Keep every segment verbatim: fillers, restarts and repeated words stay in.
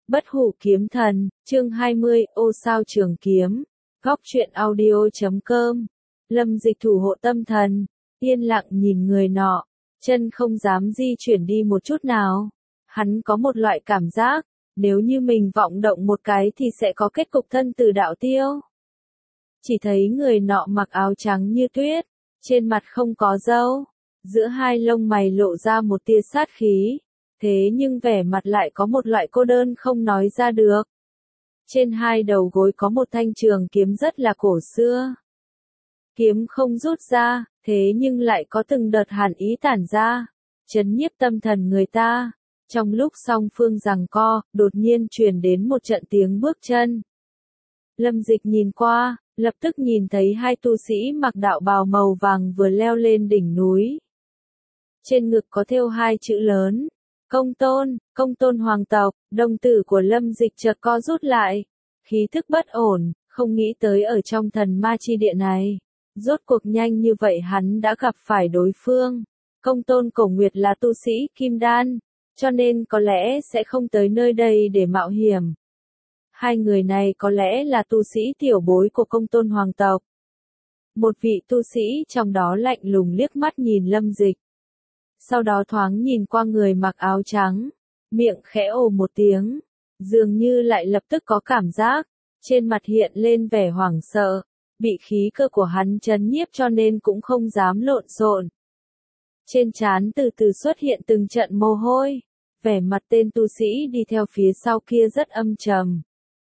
Bất hủ kiếm thần, chương hai mươi, ô sao trường kiếm. Góc truyện audio chấm com. Lâm Dịch thủ hộ tâm thần, yên lặng nhìn người nọ, chân không dám di chuyển đi một chút nào. Hắn có một loại cảm giác, nếu như mình vọng động một cái thì sẽ có kết cục thân từ đạo tiêu. Chỉ thấy người nọ mặc áo trắng như tuyết, trên mặt không có râu, giữa hai lông mày lộ ra một tia sát khí. Thế nhưng vẻ mặt lại có một loại cô đơn không nói ra được. Trên hai đầu gối có một thanh trường kiếm rất là cổ xưa. Kiếm không rút ra, thế nhưng lại có từng đợt hàn ý tản ra, chấn nhiếp tâm thần người ta. Trong lúc song phương giằng co, đột nhiên truyền đến một trận tiếng bước chân. Lâm Dịch nhìn qua, lập tức nhìn thấy hai tu sĩ mặc đạo bào màu vàng vừa leo lên đỉnh núi. Trên ngực có thêu hai chữ lớn. Công tôn, công tôn hoàng tộc, đồng tử của Lâm Dịch chợt co rút lại, khí thức bất ổn, không nghĩ tới ở trong thần ma chi địa này. Rốt cuộc nhanh như vậy hắn đã gặp phải đối phương. Công tôn Cổ Nguyệt là tu sĩ kim đan, cho nên có lẽ sẽ không tới nơi đây để mạo hiểm. Hai người này có lẽ là tu sĩ tiểu bối của công tôn hoàng tộc. Một vị tu sĩ trong đó lạnh lùng liếc mắt nhìn Lâm Dịch. Sau đó thoáng nhìn qua người mặc áo trắng, miệng khẽ ồ một tiếng, dường như lại lập tức có cảm giác, trên mặt hiện lên vẻ hoảng sợ, bị khí cơ của hắn chấn nhiếp cho nên cũng không dám lộn xộn. Trên trán từ từ xuất hiện từng trận mồ hôi, vẻ mặt tên tu sĩ đi theo phía sau kia rất âm trầm.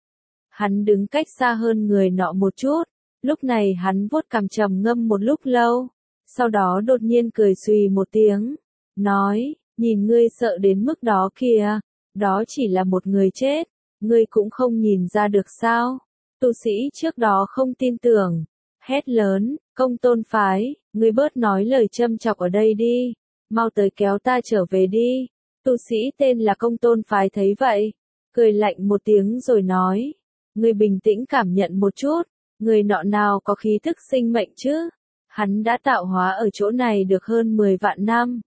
Hắn đứng cách xa hơn người nọ một chút, lúc này hắn vuốt cằm trầm ngâm một lúc lâu, sau đó đột nhiên cười xùy một tiếng. Nói, nhìn ngươi sợ đến mức đó kìa, đó chỉ là một người chết, ngươi cũng không nhìn ra được sao. Tu sĩ trước đó không tin tưởng, hét lớn, công tôn phái, ngươi bớt nói lời châm chọc ở đây đi, mau tới kéo ta trở về đi. Tu sĩ tên là công tôn phái thấy vậy, cười lạnh một tiếng rồi nói, ngươi bình tĩnh cảm nhận một chút, người nọ nào có khí thức sinh mệnh chứ, hắn đã tạo hóa ở chỗ này được hơn mười vạn năm.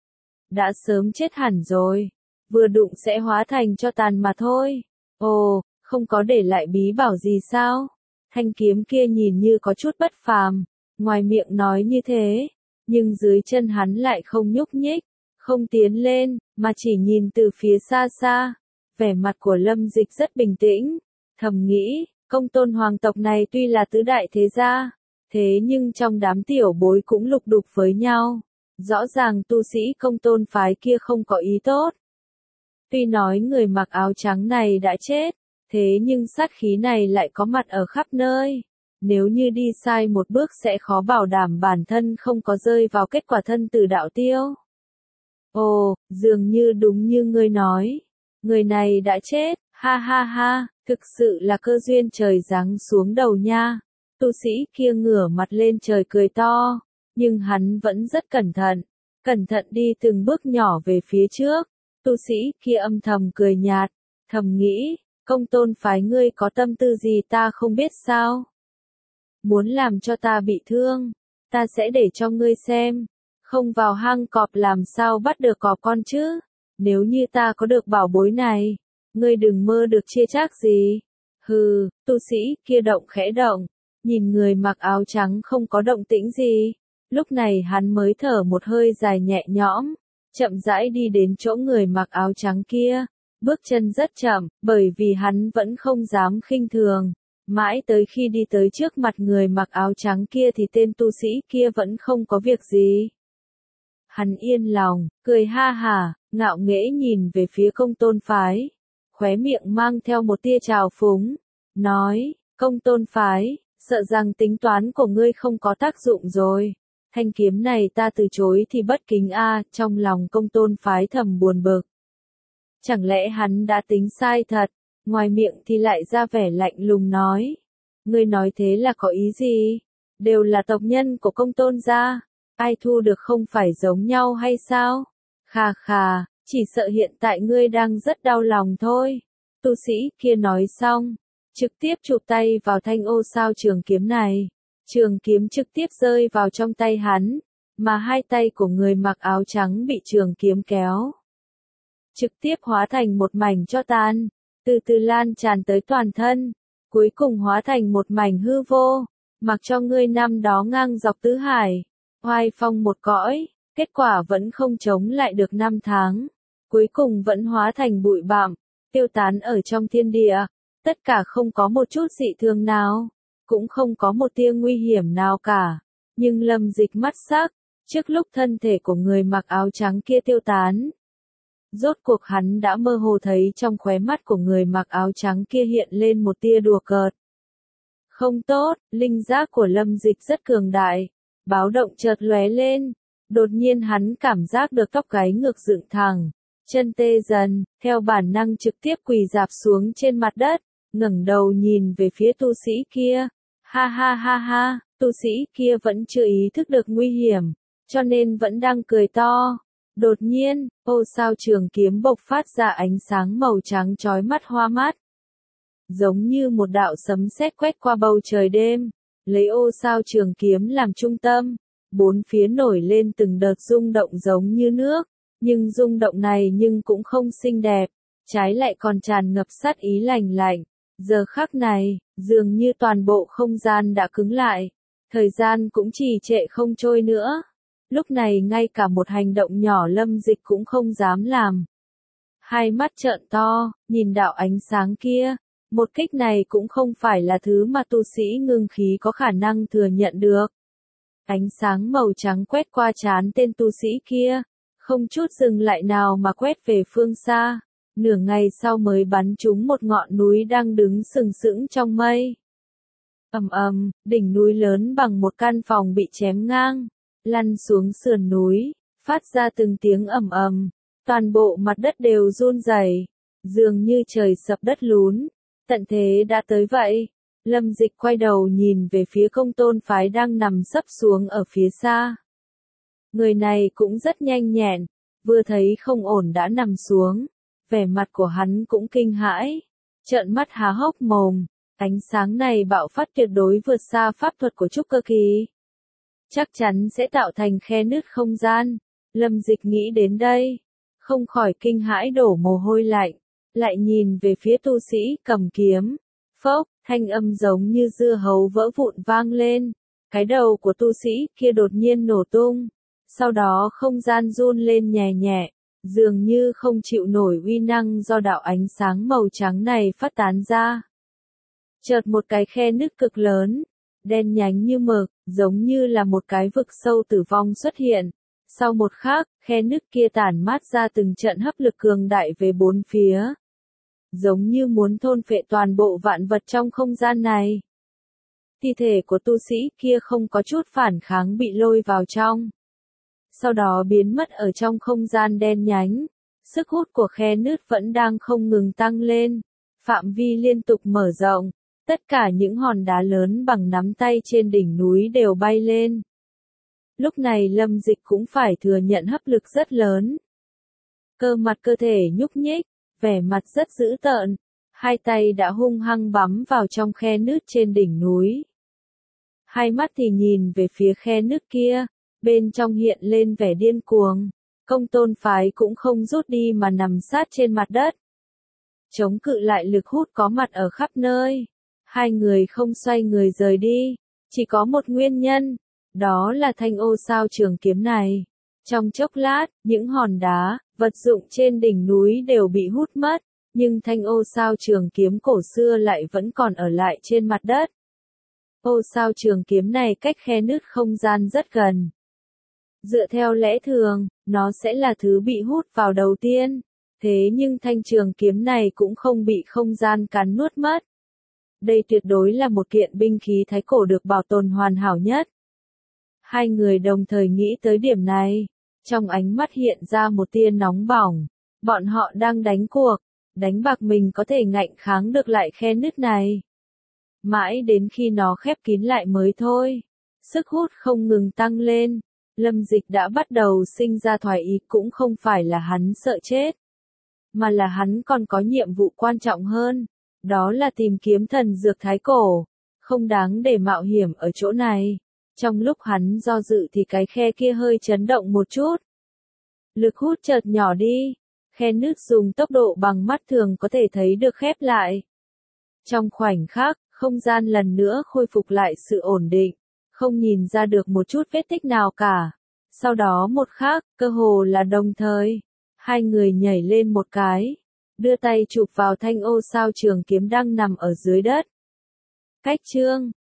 Đã sớm chết hẳn rồi, vừa đụng sẽ hóa thành cho tàn mà thôi. Ồ, không có để lại bí bảo gì sao? Thanh kiếm kia nhìn như có chút bất phàm, ngoài miệng nói như thế, nhưng dưới chân hắn lại không nhúc nhích, không tiến lên, mà chỉ nhìn từ phía xa xa. Vẻ mặt của Lâm Dịch rất bình tĩnh, thầm nghĩ, công tôn hoàng tộc này tuy là tứ đại thế gia, thế nhưng trong đám tiểu bối cũng lục đục với nhau. Rõ ràng tu sĩ công tôn phái kia không có ý tốt. Tuy nói người mặc áo trắng này đã chết, thế nhưng sát khí này lại có mặt ở khắp nơi. Nếu như đi sai một bước sẽ khó bảo đảm bản thân không có rơi vào kết quả thân từ đạo tiêu. Ồ, dường như đúng như ngươi nói. Người này đã chết, ha ha ha, thực sự là cơ duyên trời giáng xuống đầu nha. Tu sĩ kia ngửa mặt lên trời cười to. Nhưng hắn vẫn rất cẩn thận, cẩn thận đi từng bước nhỏ về phía trước. Tu sĩ kia âm thầm cười nhạt, thầm nghĩ, công tôn phái ngươi có tâm tư gì ta không biết sao? Muốn làm cho ta bị thương, ta sẽ để cho ngươi xem, không vào hang cọp làm sao bắt được cọp con chứ? Nếu như ta có được bảo bối này, ngươi đừng mơ được chia chác gì. Hừ, tu sĩ kia động khẽ động, nhìn người mặc áo trắng không có động tĩnh gì. Lúc này hắn mới thở một hơi dài nhẹ nhõm, chậm rãi đi đến chỗ người mặc áo trắng kia, bước chân rất chậm, bởi vì hắn vẫn không dám khinh thường. Mãi tới khi đi tới trước mặt người mặc áo trắng kia thì tên tu sĩ kia vẫn không có việc gì. Hắn yên lòng, cười ha hả, ngạo nghễ nhìn về phía công tôn phái, khóe miệng mang theo một tia trào phúng, nói, công tôn phái, sợ rằng tính toán của ngươi không có tác dụng rồi. Thanh kiếm này ta từ chối thì bất kính a, trong lòng công tôn phái thầm buồn bực. Chẳng lẽ hắn đã tính sai thật, ngoài miệng thì lại ra vẻ lạnh lùng nói. Ngươi nói thế là có ý gì? Đều là tộc nhân của công tôn gia, ai thu được không phải giống nhau hay sao? Khà khà, chỉ sợ hiện tại ngươi đang rất đau lòng thôi. Tu sĩ kia nói xong, trực tiếp chụp tay vào thanh ô sao trường kiếm này. Trường kiếm trực tiếp rơi vào trong tay hắn, mà hai tay của người mặc áo trắng bị trường kiếm kéo. Trực tiếp hóa thành một mảnh tro tàn. từ từ lan tràn tới toàn thân, cuối cùng hóa thành một mảnh hư vô, mặc cho ngươi năm đó ngang dọc tứ hải, oai phong một cõi, kết quả vẫn không chống lại được năm tháng, cuối cùng vẫn hóa thành bụi bặm, tiêu tán ở trong thiên địa, tất cả không có một chút dị thường nào, cũng không có một tia nguy hiểm nào cả, nhưng Lâm Dịch mắt sắc, trước lúc thân thể của người mặc áo trắng kia tiêu tán. Rốt cuộc hắn đã mơ hồ thấy trong khóe mắt của người mặc áo trắng kia hiện lên một tia đùa cợt. Không tốt, linh giác của Lâm Dịch rất cường đại, báo động chợt lóe lên, đột nhiên hắn cảm giác được tóc gáy ngược dựng thẳng, chân tê dần, theo bản năng trực tiếp quỳ rạp xuống trên mặt đất, ngẩng đầu nhìn về phía tu sĩ kia. Ha ha ha ha, tu sĩ kia vẫn chưa ý thức được nguy hiểm, cho nên vẫn đang cười to. Đột nhiên, ô sao trường kiếm bộc phát ra ánh sáng màu trắng chói mắt hoa mắt. Giống như một đạo sấm sét quét qua bầu trời đêm, lấy ô sao trường kiếm làm trung tâm, bốn phía nổi lên từng đợt rung động giống như nước, nhưng rung động này nhưng cũng không xinh đẹp, trái lại còn tràn ngập sát ý lạnh lạnh. Giờ khắc này, dường như toàn bộ không gian đã cứng lại, thời gian cũng trì trệ không trôi nữa. Lúc này ngay cả một hành động nhỏ Lâm Dịch cũng không dám làm. Hai mắt trợn to, nhìn đạo ánh sáng kia, một kích này cũng không phải là thứ mà tu sĩ ngưng khí có khả năng thừa nhận được. Ánh sáng màu trắng quét qua trán tên tu sĩ kia, không chút dừng lại nào mà quét về phương xa, nửa ngày sau mới bắn trúng một ngọn núi đang đứng sừng sững trong mây. Ầm ầm, đỉnh núi lớn bằng một căn phòng bị chém ngang, lăn xuống sườn núi, phát ra từng tiếng ầm ầm, toàn bộ mặt đất đều run rẩy, dường như trời sập đất lún, tận thế đã tới vậy. Lâm Dịch quay đầu nhìn về phía Công Tôn phái đang nằm sấp xuống ở phía xa. Người này cũng rất nhanh nhẹn, vừa thấy không ổn đã nằm xuống, vẻ mặt của hắn cũng kinh hãi, trợn mắt há hốc mồm, ánh sáng này bạo phát tuyệt đối vượt xa pháp thuật của trúc cơ kỳ. Chắc chắn sẽ tạo thành khe nứt không gian. Lâm Dịch nghĩ đến đây, không khỏi kinh hãi đổ mồ hôi lạnh, lại nhìn về phía tu sĩ cầm kiếm. Phốc, thanh âm giống như dưa hấu vỡ vụn vang lên, cái đầu của tu sĩ kia đột nhiên nổ tung, sau đó không gian run lên nhẹ nhẹ, dường như không chịu nổi uy năng do đạo ánh sáng màu trắng này phát tán ra. Chợt một cái khe nứt cực lớn, đen nhánh như mực, giống như là một cái vực sâu tử vong xuất hiện. Sau một khắc, khe nứt kia tản mát ra từng trận hấp lực cường đại về bốn phía, giống như muốn thôn phệ toàn bộ vạn vật trong không gian này. Thi thể của tu sĩ kia không có chút phản kháng bị lôi vào trong, sau đó biến mất ở trong không gian đen nhánh. Sức hút của khe nứt vẫn đang không ngừng tăng lên, phạm vi liên tục mở rộng, tất cả những hòn đá lớn bằng nắm tay trên đỉnh núi đều bay lên. Lúc này Lâm Dịch cũng phải thừa nhận hấp lực rất lớn. Cơ mặt cơ thể nhúc nhích, vẻ mặt rất dữ tợn, hai tay đã hung hăng bắm vào trong khe nứt trên đỉnh núi. Hai mắt thì nhìn về phía khe nứt kia, bên trong hiện lên vẻ điên cuồng. Công Tôn phái cũng không rút đi mà nằm sát trên mặt đất, chống cự lại lực hút có mặt ở khắp nơi. Hai người không xoay người rời đi, chỉ có một nguyên nhân, đó là thanh ô sao trường kiếm này. Trong chốc lát, những hòn đá, vật dụng trên đỉnh núi đều bị hút mất, nhưng thanh ô sao trường kiếm cổ xưa lại vẫn còn ở lại trên mặt đất. Ô sao trường kiếm này cách khe nứt không gian rất gần. Dựa theo lẽ thường, nó sẽ là thứ bị hút vào đầu tiên, thế nhưng thanh trường kiếm này cũng không bị không gian cắn nuốt mất. Đây tuyệt đối là một kiện binh khí thái cổ được bảo tồn hoàn hảo nhất. Hai người đồng thời nghĩ tới điểm này, trong ánh mắt hiện ra một tia nóng bỏng. Bọn họ đang đánh cuộc, đánh bạc mình có thể ngạnh kháng được lại khe nứt này. Mãi đến khi nó khép kín lại mới thôi. Sức hút không ngừng tăng lên, Lâm Dịch đã bắt đầu sinh ra thoái ý, cũng không phải là hắn sợ chết, mà là hắn còn có nhiệm vụ quan trọng hơn. Đó là tìm kiếm thần dược thái cổ, không đáng để mạo hiểm ở chỗ này. Trong lúc hắn do dự thì cái khe kia hơi chấn động một chút. Lực hút chợt nhỏ đi, khe nứt dùng tốc độ bằng mắt thường có thể thấy được khép lại. Trong khoảnh khắc, không gian lần nữa khôi phục lại sự ổn định, không nhìn ra được một chút vết tích nào cả. Sau đó một khắc, cơ hồ là đồng thời, hai người nhảy lên một cái, đưa tay chụp vào thanh ô sao trường kiếm đang nằm ở dưới đất. Cách chương